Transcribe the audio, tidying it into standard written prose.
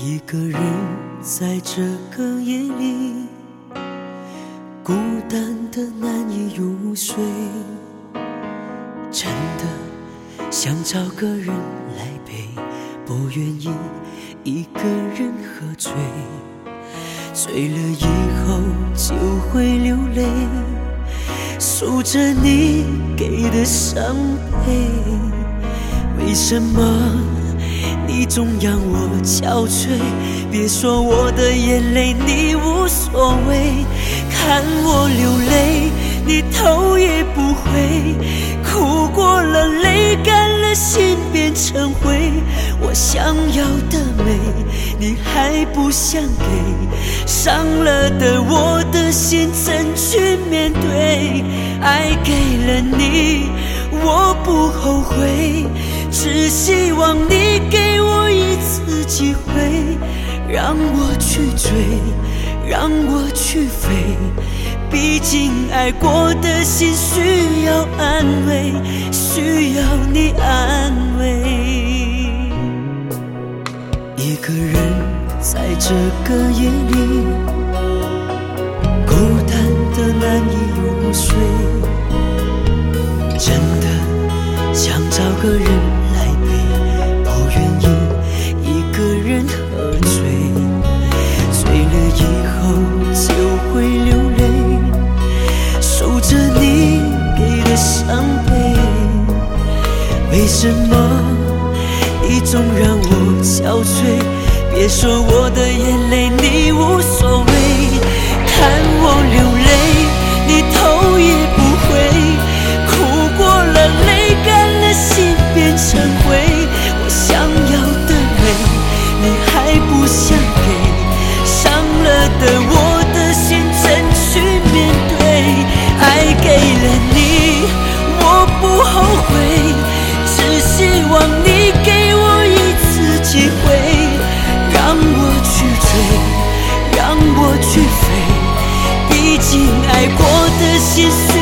一个人在这个夜里，孤单的难以入睡，真的想找个人来陪，不愿意一个人喝醉，醉了以后就会流泪，数着你给的伤悲。为什么你总让我憔悴？别说我的眼泪你无所谓，看我流泪你头也不回，哭过了泪干了心变成灰。我想要的美你还不想给，伤了的我的心怎去面对？爱给了你我不后悔，只希望你给我一次机会，让我去追，让我去飞，毕竟爱过的心需要安慰，需要你安慰。一个人在这个夜里，孤单的难以入睡，真的想找个人来陪，不愿意一个人喝醉，醉了以后就会流泪，数着你给的伤悲。为什么你总让我憔悴？别说我的眼泪你无所谓，看我流泪你头也不回，哭过了泪干了心变成灰。我想要的美你还不想给，伤了的我的心怎去面对？爱给了你我不后悔，只希望你给我一次机会，让我去追，让我去飞，毕竟爱过的心